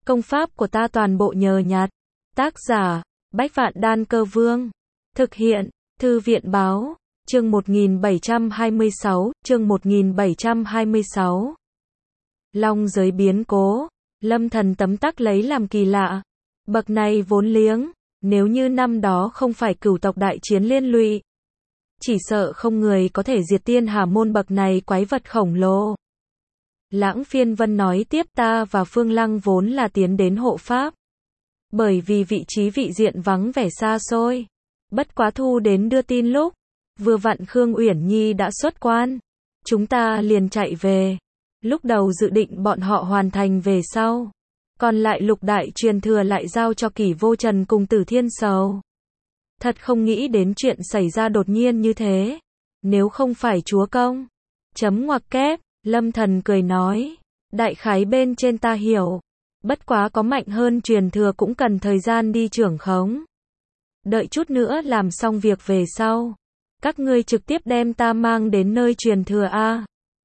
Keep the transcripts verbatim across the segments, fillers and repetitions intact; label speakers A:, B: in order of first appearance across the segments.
A: Công pháp của ta toàn bộ nhờ nhặt. Tác giả, Bách Vạn Đan Cơ Vương. Thực hiện, Thư viện báo, chương một nghìn bảy trăm hai mươi sáu, chương một nghìn bảy trăm hai mươi sáu. Long giới biến cố, Lâm Thần tấm tắc lấy làm kỳ lạ. Bậc này vốn liếng, nếu như năm đó không phải cửu tộc đại chiến liên lụy, chỉ sợ không người có thể diệt tiên hà môn bậc này quái vật khổng lồ. Lãng Phiên Vân nói tiếp, ta và Phương Lăng vốn là tiến đến hộ pháp. Bởi vì vị trí vị diện vắng vẻ xa xôi. Bất quá thu đến đưa tin lúc, vừa vặn Khương Uyển Nhi đã xuất quan. Chúng ta liền chạy về. Lúc đầu dự định bọn họ hoàn thành về sau. Còn lại lục đại truyền thừa lại giao cho Kỷ Vô Trần cùng Tử Thiên Sầu. Thật không nghĩ đến chuyện xảy ra đột nhiên như thế. Nếu không phải chúa công. Chấm ngoặc kép, Lâm Thần cười nói. Đại khái bên trên ta hiểu. Bất quá có mạnh hơn truyền thừa cũng cần thời gian đi trưởng khống. Đợi chút nữa làm xong việc về sau. Các ngươi trực tiếp đem ta mang đến nơi truyền thừa A.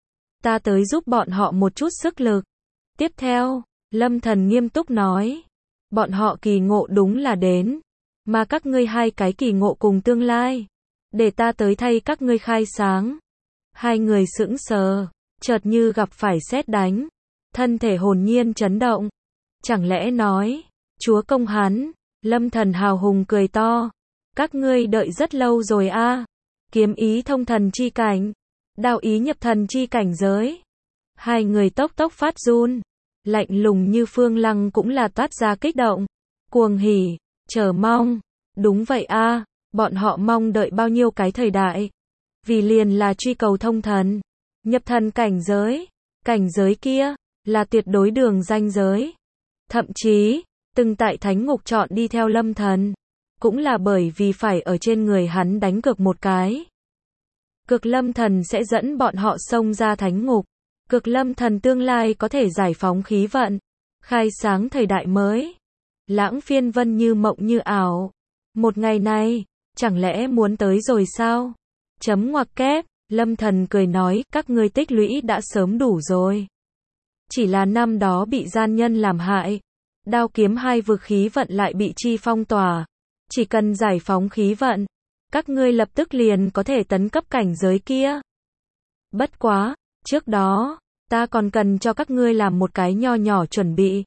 A: Ta tới giúp bọn họ một chút sức lực. Tiếp theo, Lâm Thần nghiêm túc nói. Bọn họ kỳ ngộ đúng là đến. Mà các ngươi hai cái kỳ ngộ cùng tương lai. Để ta tới thay các ngươi khai sáng. Hai người sững sờ, chợt như gặp phải sét đánh. Thân thể hồn nhiên chấn động. Chẳng lẽ nói, chúa công hắn, Lâm Thần hào hùng cười to. Các ngươi đợi rất lâu rồi a. Kiếm ý thông thần chi cảnh, đạo ý nhập thần chi cảnh giới. Hai người tốc tốc phát run, lạnh lùng như Phương Lăng cũng là toát ra kích động, cuồng hỉ, chờ mong. Đúng vậy a, bọn họ mong đợi bao nhiêu cái thời đại. Vì liền là truy cầu thông thần, nhập thần cảnh giới. Cảnh giới kia, là tuyệt đối đường ranh giới. Thậm chí, từng tại thánh ngục chọn đi theo Lâm Thần. Cũng là bởi vì phải ở trên người hắn đánh cược một cái. Cực Lâm Thần sẽ dẫn bọn họ xông ra thánh ngục. Cực Lâm Thần tương lai có thể giải phóng khí vận. Khai sáng thời đại mới. Lãng Phiên Vân như mộng như ảo. Một ngày này, chẳng lẽ muốn tới rồi sao? Chấm ngoặc kép, Lâm Thần cười nói, các ngươi tích lũy đã sớm đủ rồi. Chỉ là năm đó bị gian nhân làm hại. Đao kiếm hai vực khí vận lại bị chi phong tỏa. Chỉ cần giải phóng khí vận, các ngươi lập tức liền có thể tấn cấp cảnh giới kia. Bất quá, trước đó, ta còn cần cho các ngươi làm một cái nho nhỏ chuẩn bị.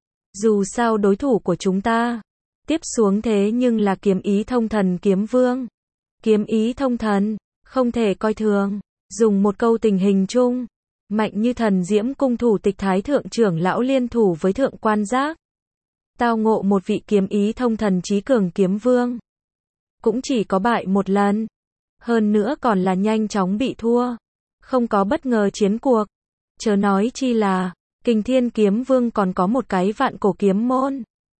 A: Dù sao đối thủ của chúng ta, tiếp xuống thế nhưng là kiếm ý thông thần kiếm vương. Kiếm ý thông thần, không thể coi thường. Dùng một câu tình hình chung, mạnh như thần diễm cung thủ tịch thái thượng trưởng lão liên thủ với thượng quan giác. Tao ngộ một vị kiếm ý thông thần chí cường kiếm vương. Cũng chỉ có bại một lần. Hơn nữa còn là nhanh chóng bị thua. Không có bất ngờ chiến cuộc. Chớ nói chi là, Kình Thiên kiếm vương còn có một cái vạn cổ kiếm môn.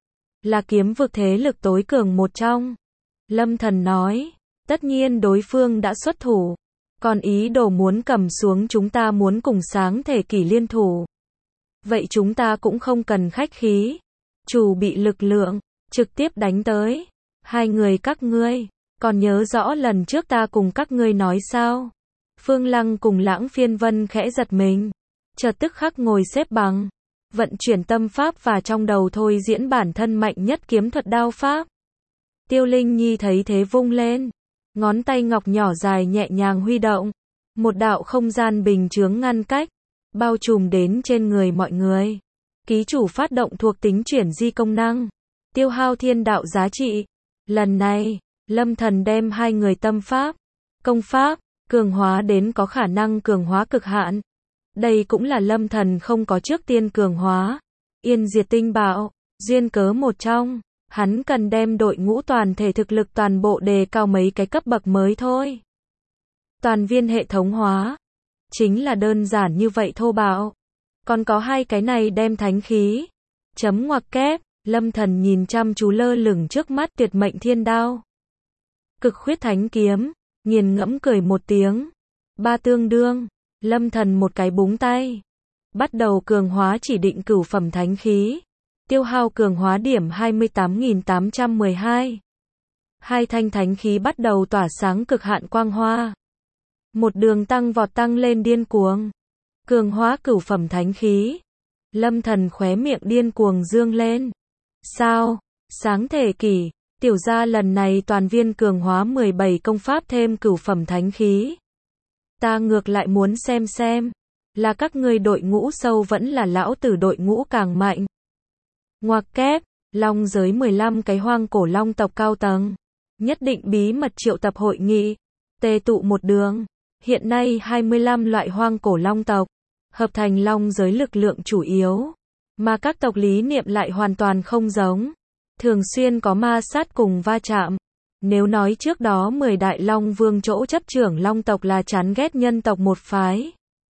A: Là kiếm vực thế lực tối cường một trong. Lâm Thần nói, tất nhiên đối phương đã xuất thủ. Còn ý đồ muốn cầm xuống chúng ta muốn cùng sáng thể kỷ liên thủ. Vậy chúng ta cũng không cần khách khí. Chủ bị lực lượng, trực tiếp đánh tới. Hai người các ngươi, còn nhớ rõ lần trước ta cùng các ngươi nói sao? Phương Lăng cùng Lãng Phiên Vân khẽ giật mình. Chợt tức khắc ngồi xếp bằng. Vận chuyển tâm pháp và trong đầu thôi diễn bản thân mạnh nhất kiếm thuật đao pháp. Tiêu Linh Nhi thấy thế vung lên. Ngón tay ngọc nhỏ dài nhẹ nhàng huy động. Một đạo không gian bình chướng ngăn cách. Bao trùm đến trên người mọi người. Ký chủ phát động thuộc tính chuyển di công năng. Tiêu hao thiên đạo giá trị. Lần này, Lâm Thần đem hai người tâm pháp, công pháp, cường hóa đến có khả năng cường hóa cực hạn. Đây cũng là Lâm Thần không có trước tiên cường hóa. Yên diệt tinh bạo, duyên cớ một trong. Hắn cần đem đội ngũ toàn thể thực lực toàn bộ đề cao mấy cái cấp bậc mới thôi. Toàn viên hệ thống hóa. Chính là đơn giản như vậy thô bạo. Còn có hai cái này đem thánh khí. Chấm ngoặc kép, Lâm Thần nhìn chăm chú lơ lửng trước mắt tuyệt mệnh thiên đao. Cực khuyết thánh kiếm, nghiền ngẫm cười một tiếng. Ba tương đương, Lâm Thần một cái búng tay. Bắt đầu cường hóa chỉ định cửu phẩm thánh khí. Tiêu hao cường hóa điểm hai mươi tám nghìn tám trăm mười hai. Hai thanh thánh khí bắt đầu tỏa sáng cực hạn quang hoa. Một đường tăng vọt tăng lên điên cuồng. Cường hóa cửu phẩm thánh khí. Lâm Thần khóe miệng điên cuồng dương lên. Sao? Sáng thể kỷ, tiểu gia lần này toàn viên cường hóa mười bảy công pháp thêm cửu phẩm thánh khí. Ta ngược lại muốn xem xem, là các ngươi đội ngũ sâu vẫn là lão tử đội ngũ càng mạnh. Ngoặc kép, long giới mười lăm cái hoang cổ long tộc cao tầng. Nhất định bí mật triệu tập hội nghị. Tề tụ một đường. Hiện nay hai mươi lăm loại hoang cổ long tộc. Hợp thành long giới lực lượng chủ yếu. Mà các tộc lý niệm lại hoàn toàn không giống. Thường xuyên có ma sát cùng va chạm. Nếu nói trước đó mười đại long vương chỗ chấp trưởng long tộc là chán ghét nhân tộc một phái.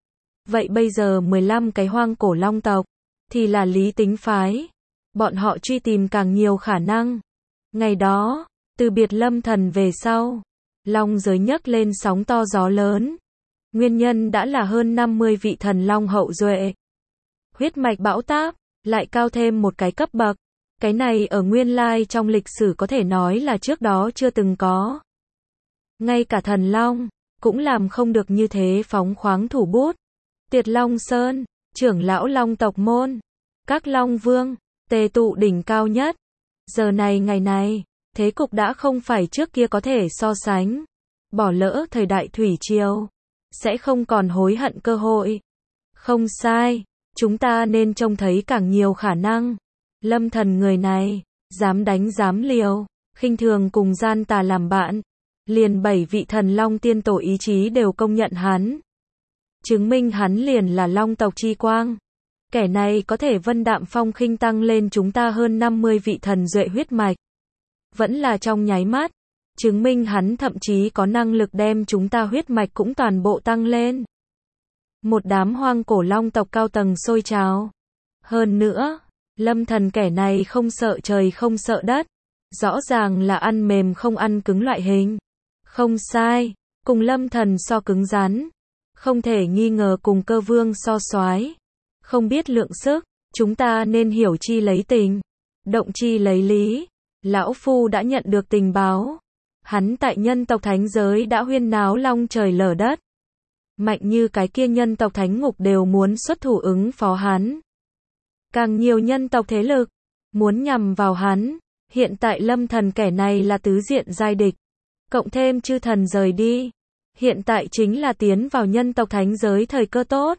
A: Vậy bây giờ mười lăm cái hoang cổ long tộc, thì là lý tính phái. Bọn họ truy tìm càng nhiều khả năng. Ngày đó, từ biệt Lâm Thần về sau, long giới nhấc lên sóng to gió lớn. Nguyên nhân đã là hơn năm mươi vị thần long hậu duệ. Huyết mạch bão táp, lại cao thêm một cái cấp bậc. Cái này ở nguyên lai trong lịch sử có thể nói là trước đó chưa từng có. Ngay cả thần long, cũng làm không được như thế phóng khoáng thủ bút. Tiệt Long Sơn, trưởng lão long tộc môn, các long vương, tề tụ đỉnh cao nhất. Giờ này ngày này, thế cục đã không phải trước kia có thể so sánh. Bỏ lỡ thời đại thủy triều, sẽ không còn hối hận cơ hội. Không sai, chúng ta nên trông thấy càng nhiều khả năng. Lâm Thần người này, dám đánh dám liều, khinh thường cùng gian tà làm bạn. Liền bảy vị thần long tiên tổ ý chí đều công nhận hắn. Chứng minh hắn liền là long tộc chi quang. Kẻ này có thể vân đạm phong khinh tăng lên chúng ta hơn năm mươi vị thần duệ huyết mạch. Vẫn là trong nháy mắt. Chứng minh hắn thậm chí có năng lực đem chúng ta huyết mạch cũng toàn bộ tăng lên. Một đám hoang cổ long tộc cao tầng sôi trào. Hơn nữa, Lâm Thần kẻ này không sợ trời không sợ đất. Rõ ràng là ăn mềm không ăn cứng loại hình. Không sai, cùng Lâm Thần so cứng rắn. Không thể nghi ngờ cùng Cơ Vương so soái. Không biết lượng sức, chúng ta nên hiểu chi lấy tình, động chi lấy lý. Lão Phu đã nhận được tình báo. Hắn tại nhân tộc thánh giới đã huyên náo long trời lở đất. Mạnh như cái kia nhân tộc thánh ngục đều muốn xuất thủ ứng phó hắn. Càng nhiều nhân tộc thế lực muốn nhằm vào hắn. Hiện tại Lâm Thần kẻ này là tứ diện giai địch. Cộng thêm chư thần rời đi. Hiện tại chính là tiến vào nhân tộc thánh giới thời cơ tốt.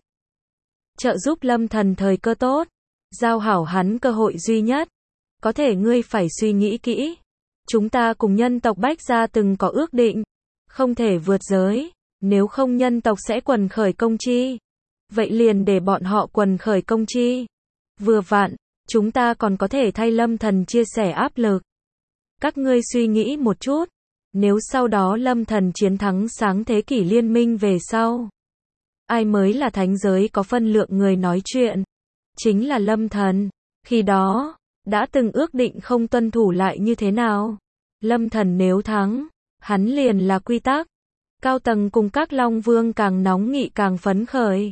A: Trợ giúp Lâm Thần thời cơ tốt. Giao hảo hắn cơ hội duy nhất. Có thể ngươi phải suy nghĩ kỹ. Chúng ta cùng nhân tộc Bách Gia từng có ước định. Không thể vượt giới. Nếu không nhân tộc sẽ quần khởi công chi. Vậy liền để bọn họ quần khởi công chi. Vừa vặn, chúng ta còn có thể thay Lâm Thần chia sẻ áp lực. Các ngươi suy nghĩ một chút. Nếu sau đó Lâm Thần chiến thắng sáng thế kỷ liên minh về sau. Ai mới là thánh giới có phân lượng người nói chuyện? Chính là Lâm Thần. Khi đó, đã từng ước định không tuân thủ lại như thế nào? Lâm Thần nếu thắng, hắn liền là quy tắc. Cao tầng cùng các long vương càng nóng nghị càng phấn khởi.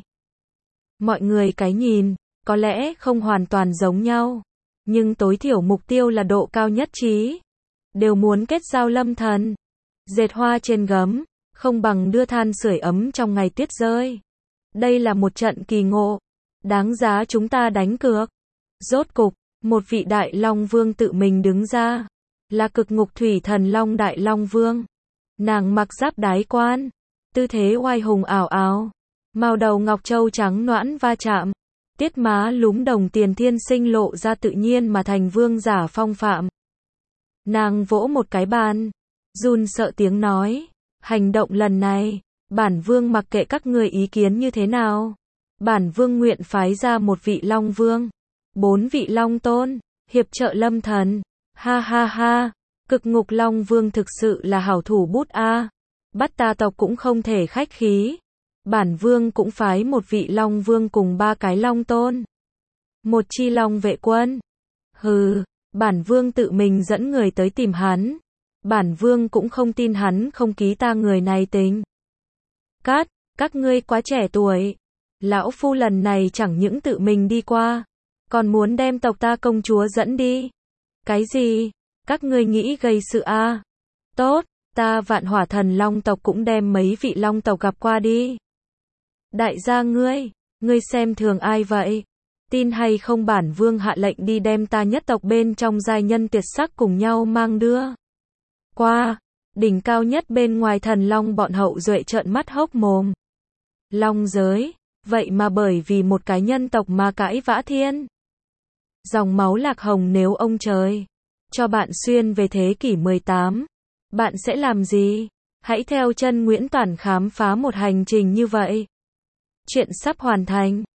A: Mọi người cái nhìn, có lẽ không hoàn toàn giống nhau. Nhưng tối thiểu mục tiêu là độ cao nhất trí. Đều muốn kết giao Lâm Thần. Dệt hoa trên gấm, không bằng đưa than sưởi ấm trong ngày tuyết rơi. Đây là một trận kỳ ngộ. Đáng giá chúng ta đánh cược. Rốt cục, một vị đại long vương tự mình đứng ra. Là cực ngục thủy thần long đại long vương. Nàng mặc giáp đái quan. Tư thế oai hùng ảo ảo. Màu đầu ngọc châu trắng noãn va chạm. Tiết má lúm đồng tiền thiên sinh lộ ra tự nhiên mà thành vương giả phong phạm. Nàng vỗ một cái bàn. Run sợ tiếng nói. Hành động lần này, bản vương mặc kệ các người ý kiến như thế nào. Bản vương nguyện phái ra một vị long vương. Bốn vị long tôn. Hiệp trợ Lâm Thần. Ha ha ha. Cực ngục long vương thực sự là hảo thủ bút a. Bắt ta tộc cũng không thể khách khí. Bản vương cũng phái một vị long vương cùng ba cái long tôn. Một chi long vệ quân. Hừ, bản vương tự mình dẫn người tới tìm hắn. Bản vương cũng không tin hắn không ký ta người này tính. Cát, các ngươi quá trẻ tuổi. Lão Phu lần này chẳng những tự mình đi qua, còn muốn đem tộc ta công chúa dẫn đi. Cái gì? Các ngươi nghĩ gây sự a? À? Tốt, ta Vạn Hỏa Thần Long tộc cũng đem mấy vị long tộc gặp qua đi. Đại gia ngươi, ngươi xem thường ai vậy? tin hay không bản vương hạ lệnh đi đem ta nhất tộc bên trong giai nhân tuyệt sắc cùng nhau mang đưa qua. Đỉnh cao nhất bên ngoài thần long bọn Hậu Duệ trợn mắt hốc mồm. Long giới, vậy mà bởi vì một cái nhân tộc mà cãi vã thiên. Dòng máu Lạc Hồng, nếu ông trời cho bạn xuyên về thế kỷ mười tám, bạn sẽ làm gì? Hãy theo chân Nguyễn Toản khám phá một hành trình như vậy. Chuyện sắp hoàn thành.